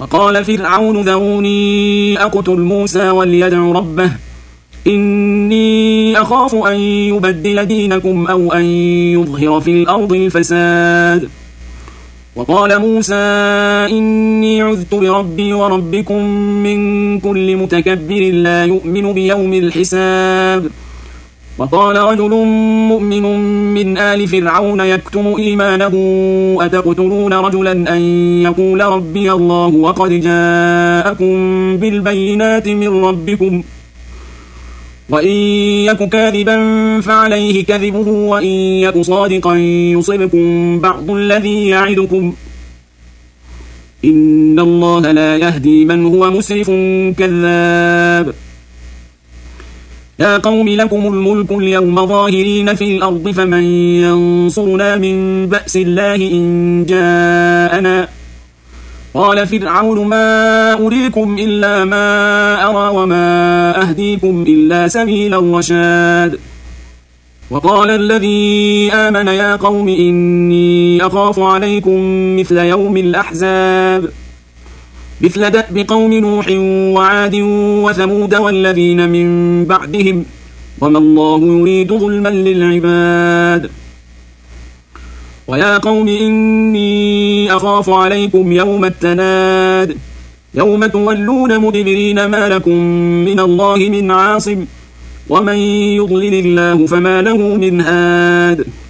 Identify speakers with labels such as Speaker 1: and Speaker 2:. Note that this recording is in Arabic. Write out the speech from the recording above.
Speaker 1: وقال فرعون ذروني أقتل موسى وليدع ربه إني أخاف أن يبدل دينكم أو أن يظهر في الأرض الفساد. وقال موسى إني عذت بربي وربكم من كل متكبر لا يؤمن بيوم الحساب. وقال رجل مؤمن من آل فرعون يكتم إيمانه أتقتلون رجلا أن يقول ربي الله وقد جاءكم بالبينات من ربكم وإن يك كاذبا فعليه كذبه وإن يك صادقا يصبكم بعض الذي يعدكم إن الله لا يهدي من هو مسرف كذاب. يا قوم لكم الملك اليوم ظاهرين في الأرض فمن ينصرنا من بأس الله إن جاءنا. قال فرعون ما أريكم إلا ما أرى وما أهديكم إلا سبيل الرشاد. وقال الذي آمن يا قوم إني أخاف عليكم مثل يوم الأحزاب مثل دأب قوم نوح وعاد وثمود والذين من بعدهم وما الله يريد ظلما للعباد. ويا قوم إني أخاف عليكم يوم التناد يوم تولون مدبرين ما لكم من الله من عاصم ومن يضلل الله فما له من هاد.